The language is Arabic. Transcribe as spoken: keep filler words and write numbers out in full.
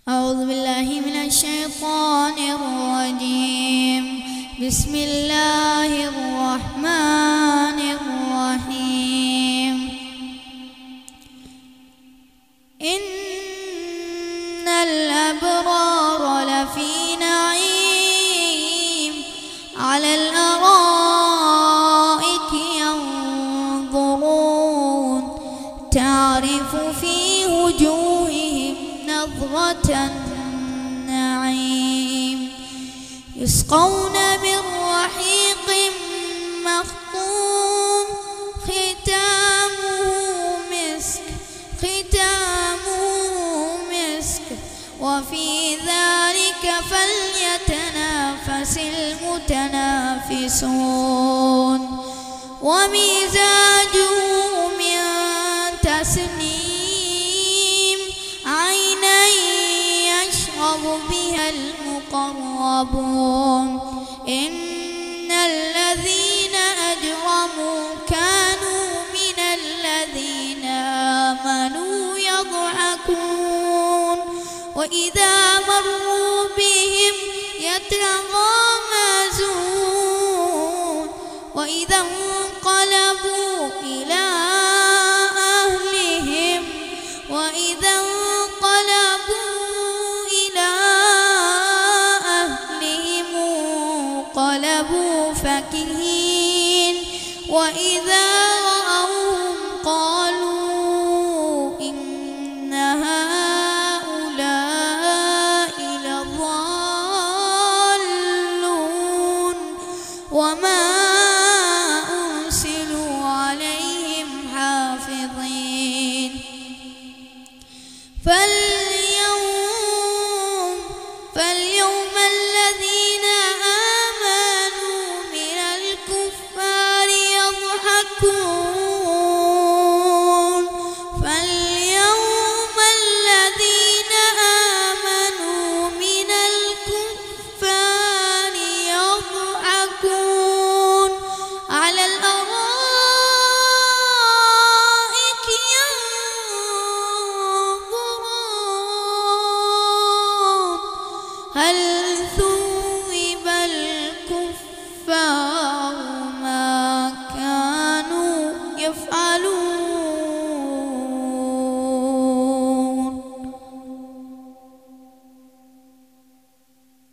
أعوذ بالله من الشيطان الرجيم. بسم الله الرحمن الرحيم. إن الأبرار لفي نعيم على الأرائك ينظرون تعرف في وجوههم نظرة النعيم يسقون من رحيق مختوم ختامه مسك ختامه مسك وفي ذلك فليتنافس المتنافسون ومزاجه من تسنيم عينا يشرب بها المقربون إن الذين أجرموا كانوا من الذين آمنوا يضحكون وإذا مروا بهم يتغامزون وإذا انقلبوا إلى أهلهم وإذا انقلبوا إلى أهلهم انقلبوا فكهين وإذا رأوهم قالوا إن هؤلاء لضالون وما أرسلوا عليهم حافظين فاليوم فاليوم الذين آمنوا من الكفار يضحكون فاليوم الذين آمنوا من الكفار يضحكون على الأرائك ينظرون هل ثوب الكفار